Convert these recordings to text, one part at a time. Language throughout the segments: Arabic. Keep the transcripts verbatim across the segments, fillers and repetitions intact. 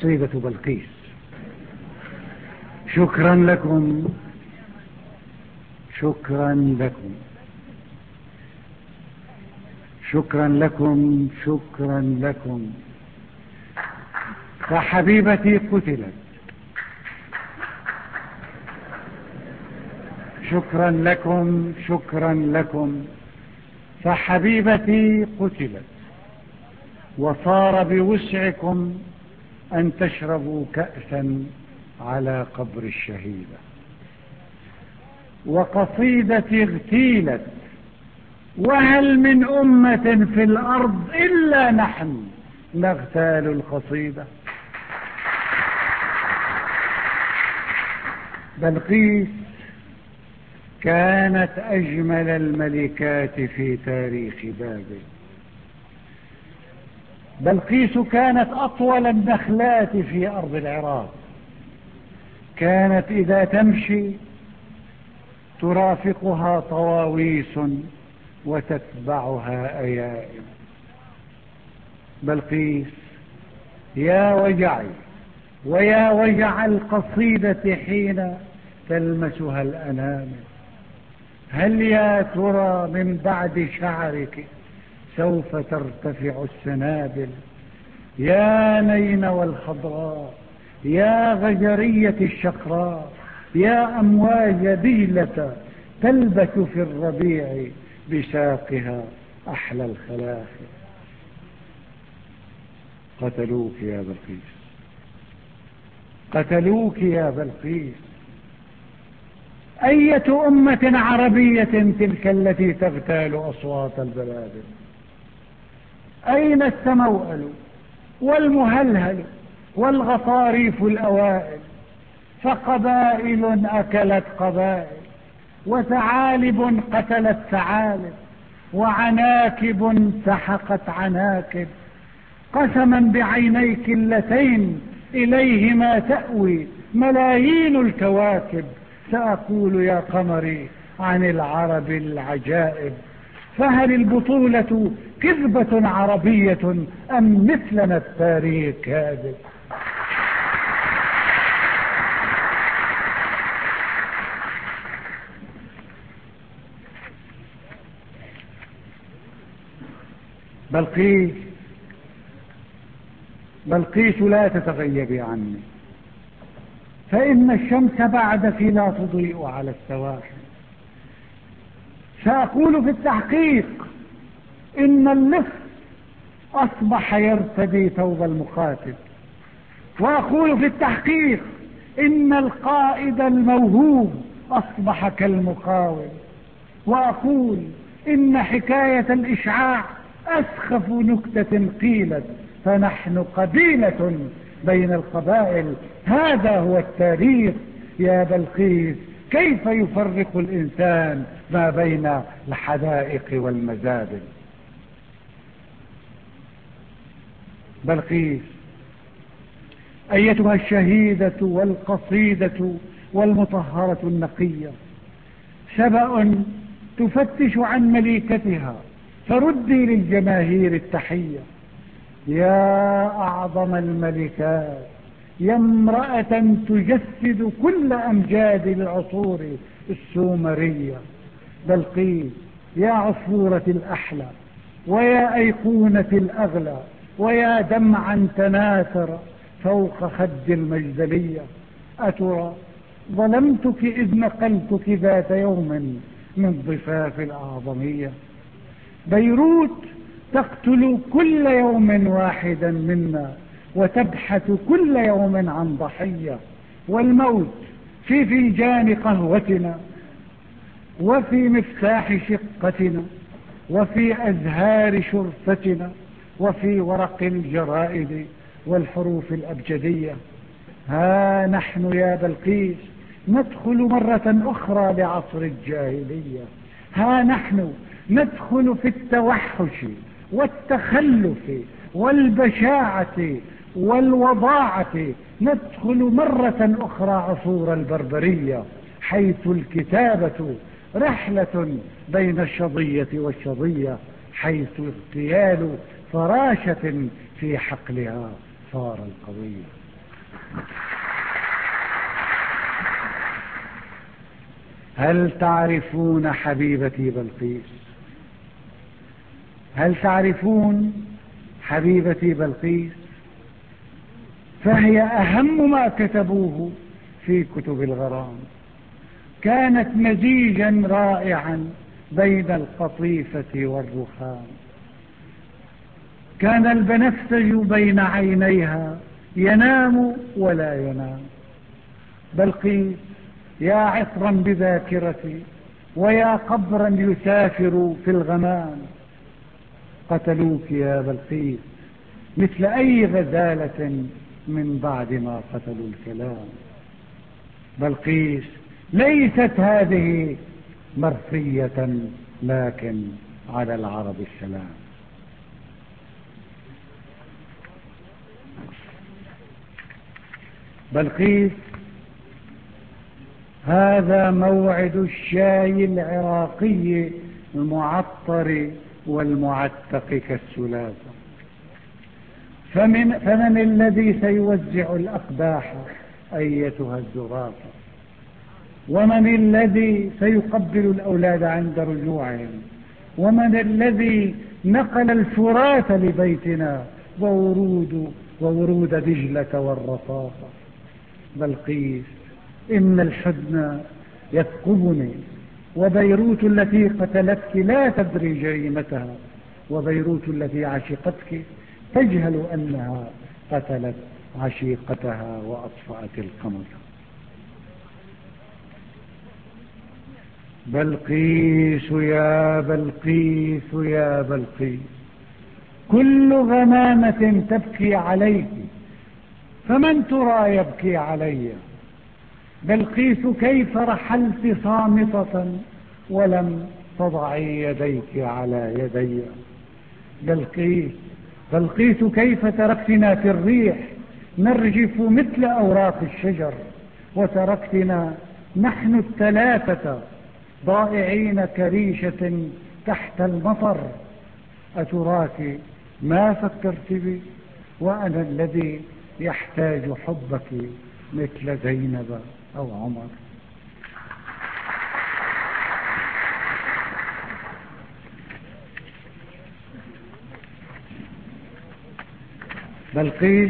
قصيدة بلقيس. شكرا لكم، شكرا لكم، شكرا لكم، شكرا لكم. فحبيبتي قتلت، شكرا لكم، شكرا لكم. فحبيبتي قتلت، وصار بوسعكم أن تشربوا كأسا على قبر الشهيدة. وقصيدتي اغتيلت، وهل من أمة في الأرض إلا نحن نغتال القصيدة. بلقيس كانت أجمل الملكات في تاريخ بابل. بلقيس كانت أطول النخلات في أرض العراق. كانت إذا تمشي ترافقها طواويس وتتبعها أيائم. بلقيس يا وجعي ويا وجع القصيدة حين تلمسها الأنامل. هل يا ترى من بعد شعرك سوف ترتفع السنابل؟ يا نينوى الخضراء، يا غجرية الشقراء، يا أمواج دجلة تلبث في الربيع بساقها أحلى الخلاخل. قتلوك يا بلقيس، قتلوك يا بلقيس. أية أمة عربية تلك التي تغتال أصوات البلادل؟ أين السموأل والمهلهل والغطاريف الأوائل؟ فقبائل أكلت قبائل، وثعالب قتلت ثعالب، وعناكب سحقت عناكب. قسما بعينيك اللتين إليهما تأوي ملايين الكواكب، سأقول يا قمري عن العرب العجائب. فهل البطولة كذبة عربية أم مثلنا التاريخ كاذب؟ بلقيس، بلقيس لا تتغيبي عني، فإن الشمس بعدك لا تضيء على السواحل. سأقول في التحقيق إن اللص أصبح يرتدي ثوب المقاتل، وأقول في التحقيق إن القائد الموهوب أصبح كالمقاوم، وأقول إن حكاية الإشعاع أسخف نكتة قيلت، فنحن قبيلة بين القبائل. هذا هو التاريخ يا بلقيس. كيف يفرق الإنسان ما بين الحدائق والمزابل؟ بلقيس أيتها الشهيدة والقصيدة والمطهرة النقية، سبأ تفتش عن مليكتها، فردي للجماهير التحية. يا أعظم الملكات، يا امرأة تجسد كل أمجاد العصور السومرية. بلقيس يا عصفورة الأحلى، ويا أيقونة الأغلى، ويا دمعا تناثر فوق خد المجدلية. أترى ظلمتك إذ نقلتك ذات يوم من ضفاف الأعظمية؟ بيروت تقتل كل يوم واحدا منا، وتبحث كل يوم عن ضحية. والموت في فنجان قهوتنا، وفي مفتاح شقتنا، وفي أزهار شرفتنا، وفي ورق الجرائد والحروف الأبجدية. ها نحن يا بلقيس ندخل مرة أخرى لعصر الجاهلية. ها نحن ندخل في التوحش والتخلف والبشاعة والوضاعة. ندخل مرة أخرى عصور البربرية، حيث الكتابة رحلة بين الشظية والشظية، حيث اغتيال فراشة في حقلها صار القضية. هل تعرفون حبيبتي بلقيس؟ هل تعرفون حبيبتي بلقيس؟ فهي أهم ما كتبوه في كتب الغرام. كانت مزيجا رائعا بين القطيفة والرخام. كان البنفسج بين عينيها ينام ولا ينام. بلقيس يا عطرا بذاكرتي ويا قبرا يسافر في الغمام، قتلوك يا بلقيس مثل أي غزالة من بعد ما قتلوا الكلام. بلقيس ليست هذه مرثية، لكن على العرب السلام. بلقيس هذا موعد الشاي العراقي المعطر والمعتق كالسلافة. فمن, فمن الذي سيوزع الأقداح أيتها الزرافة؟ ومن الذي سيقبل الأولاد عند رجوعهم؟ ومن الذي نقل الفرات لبيتنا وورود وورود دجلة والرصاصة؟ بلقيس إن الحزن يثقبني، وبيروت التي قتلتك لا تدري جريمتها، وبيروت التي عشقتك تجهل أنها قتلت عشيقتها وأطفأت القمر. بلقيس يا بلقيس يا بلقيس، كل غمامة تبكي عليك، فمن ترى يبكي علي؟ بلقيس كيف رحلت صامتة ولم تضعي يديك على يدي؟ بلقيس بلقيس كيف تركتنا في الريح نرجف مثل أوراق الشجر، وتركتنا نحن الثلاثة ضائعين كريشة تحت المطر؟ أتراك ما فكرت بي وأنا الذي يحتاج حبك مثل زينب أو عمر؟ بلقيس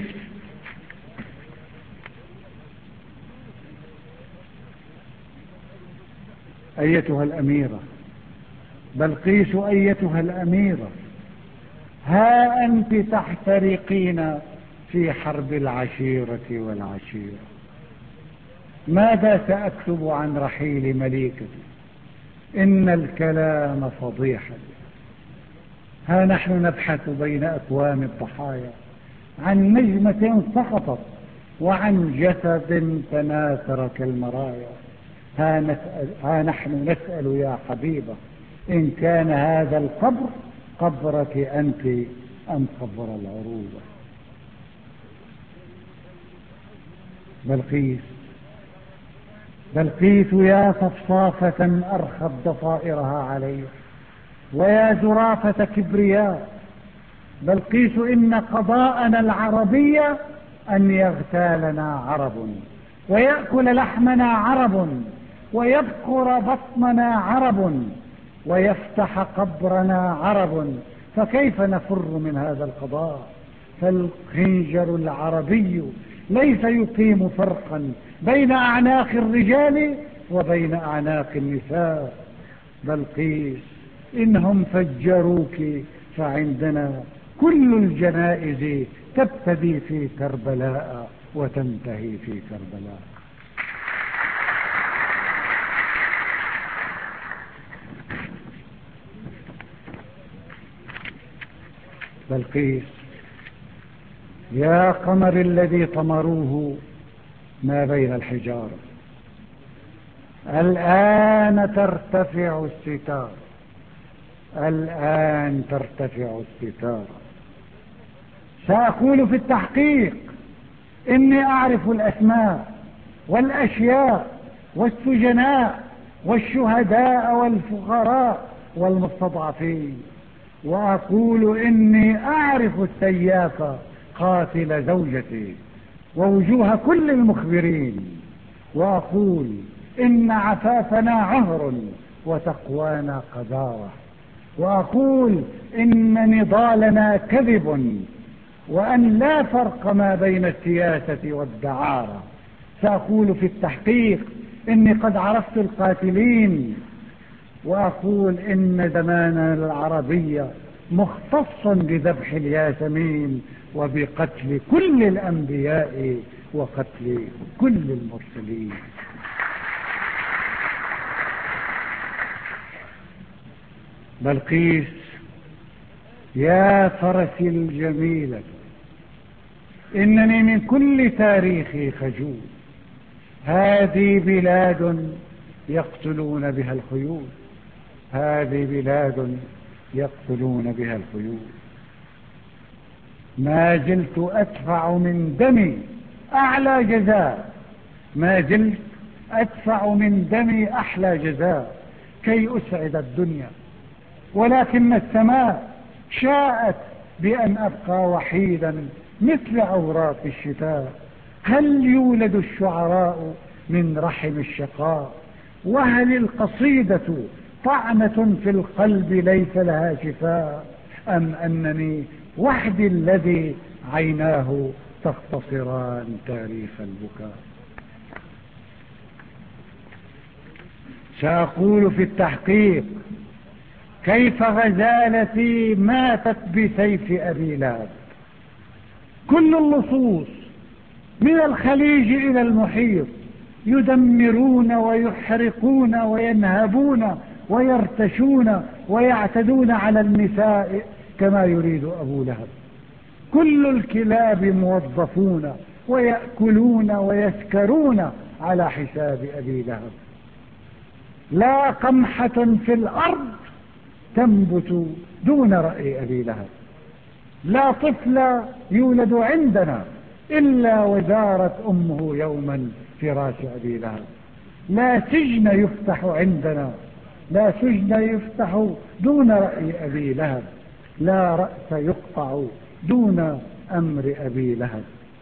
أيتها الأميرة، بلقيس أيتها الأميرة، ها أنت تحترقين في حرب العشيرة والعشيرة. ماذا سأكتب عن رحيل مليكتي؟ إن الكلام فضيحة. ها نحن نبحث بين أكوام الضحايا عن نجمة سقطت وعن جسد تناثر كالمرايا. ها, نسأل ها نحن نسأل يا حبيبة إن كان هذا القبر قبرك أنت أم قبر العروبة؟ بلقيس بلقيس يا صفصافة أرخت ضفائرها عليه، ويا زرافة كبرياء. بلقيس إن قضاءنا العربي أن يغتالنا عرب، ويأكل لحمنا عرب، ويبقر بطننا عرب، ويفتح قبرنا عرب، فكيف نفر من هذا القضاء؟ فالخنجر العربي ليس يقيم فرقا بين أعناق الرجال وبين أعناق النساء. بلقيس إنهم فجروك فعندنا كل الجنائز تبتدي في كربلاء وتنتهي في كربلاء. بلقيس يا قمر الذي طمروه ما بين الحجارة، الآن ترتفع الستار، الآن ترتفع الستار. سأقول في التحقيق إني أعرف الأسماء والأشياء والسجناء والشهداء والفقراء والمستضعفين، وأقول إني أعرف السياف قاتل زوجتي ووجوه كل المخبرين، وأقول إن عفافنا عهر وتقوانا قذارة. وأقول إن نضالنا كذب، وأن لا فرق ما بين السياسة والدعارة. سأقول في التحقيق إني قد عرفت القاتلين، وأقول إن زماننا العربي مختص بذبح الياسمين وبقتل كل الأنبياء وقتل كل المرسلين. بلقيس يا فرسي الجميلة، إنني من كل تاريخي خجول. هذه بلاد يقتلون بها الخيول، هذه بلاد يقتلون بها الخيول. ما زلت أدفع من دمي أعلى جزاء، ما زلت أدفع من دمي أحلى جزاء كي أسعد الدنيا، ولكن السماء شاءت بأن أبقى وحيدا مثل أوراق الشتاء. هل يولد الشعراء من رحم الشقاء؟ وهل القصيدة طعنة في القلب ليس لها شفاء؟ أم أنني وحدي الذي عيناه تختصران تاريخ البكاء؟ سأقول في التحقيق كيف غزالتي ماتت بسيف أبي لهب. كل اللصوص من الخليج إلى المحيط يدمرون ويحرقون وينهبون ويرتشون ويعتدون على النساء كما يريد أبو لهب. كل الكلاب موظفون ويأكلون ويسكرون على حساب أبي لهب. لا قمحة في الأرض تنبت دون رأي أبي لهب. لا طفل يولد عندنا إلا وزارت أمه يوما فراش أبي لهب. لا سجن يفتح عندنا، لا سجن يفتح دون رأي أبي لهب. لا رأس يقطع دون أمر أبي لهب.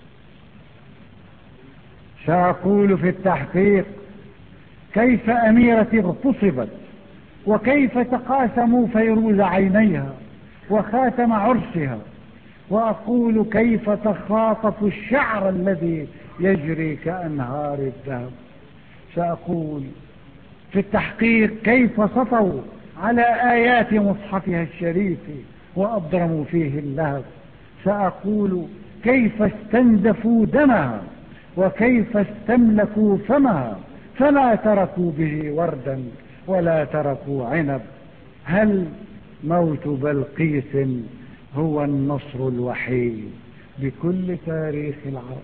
سأقول في التحقيق كيف أميرتي اغتصبت، وكيف تقاسموا فيروز عينيها وخاتم عرسها. وأقول كيف تخاطف الشعر الذي يجري كأنهار الذهب. سأقول في التحقيق كيف سطوا على آيات مصحفها الشريف وأضرموا فيه اللهب. سأقول كيف استنزفوا دمها وكيف استملكوا فمها، فلا تركوا به وردا ولا تركوا عنب. هل موت بلقيس هو النصر الوحيد بكل تاريخ العرب؟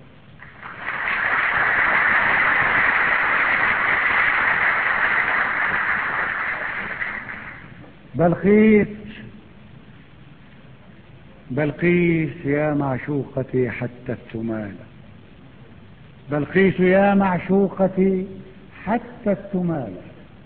بلقيس بلقيس يا معشوقتي حتى التمالة، بلقيس يا معشوقتي حتى التمالة.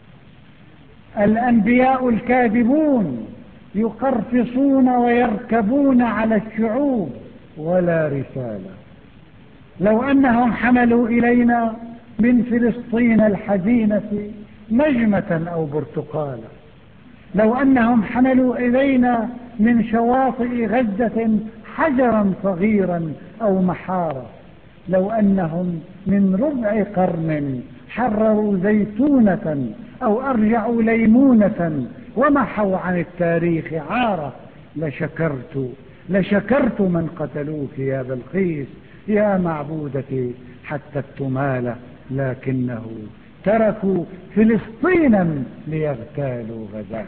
الأنبياء الكاذبون يقرفصون ويركبون على الشعوب ولا رسالة. لو أنهم حملوا إلينا من فلسطين الحزينة نجمة أو برتقالة، لو أنهم حملوا إلينا من شواطئ غزة حجرا صغيرا أو محارة، لو أنهم من ربع قرن حرروا زيتونة أو أرجعوا ليمونة ومحوا عن التاريخ عارة، لشكرت لشكرت من قتلوك يا بلقيس يا معبودتي حتى التمالة. لكنه تركوا فلسطينا ليغتالوا غزالة.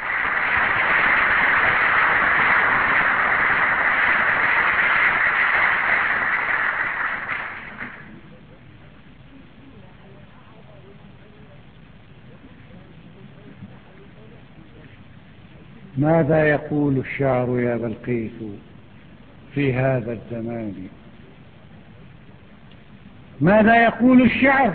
ماذا يقول الشعر يا بلقيس في هذا الزمان؟ ماذا يقول الشعر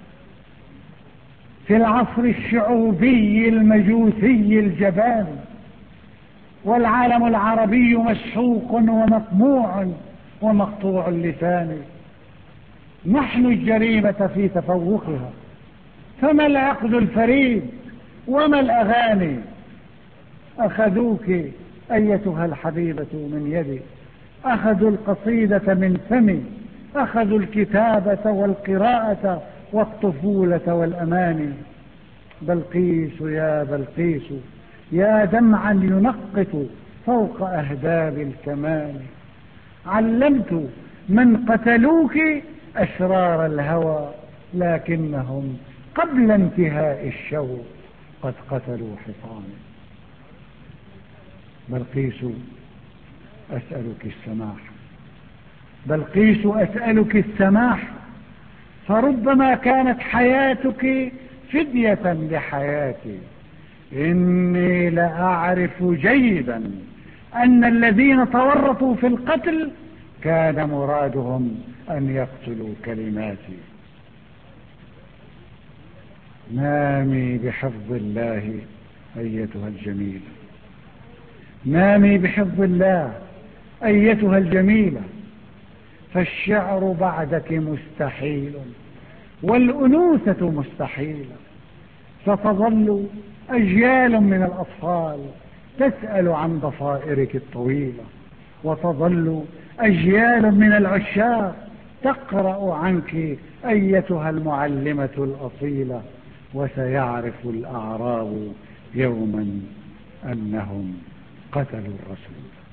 في العصر الشعوبي المجوسي الجبان والعالم العربي مسحوق ومطموع ومقطوع اللسان؟ نحن الجريمة في تفوقها، فما العقد الفريد وما الأغاني؟ أخذوك أيتها الحبيبة من يدي، أخذوا القصيدة من فمي، أخذوا الكتابة والقراءة والطفولة والأماني. بلقيس يا بلقيس يا دمعا ينقط فوق أهداب الكمان، علمت من قتلوك أشرار الهوى، لكنهم قبل انتهاء الشوق قد قتلوا حصاني. بلقيس أسألك السماح، بلقيس أسألك السماح، فربما كانت حياتك فدية لحياتي. إني لأعرف جيدا أن الذين تورطوا في القتل كان مرادهم أن يقتلوا كلماتي. نامي بحفظ الله أيتها الجميلة، نامي بحفظ الله أيتها الجميلة، فالشعر بعدك مستحيل والأنوثة مستحيلة. ستظل أجيال من الأطفال تسأل عن ضفائرك الطويلة، وتظل أجيال من العشاق تقرأ عنك أيتها المعلمة الأصيلة. وسيعرف الأعراب يوما أنهم قتلوا الرسول.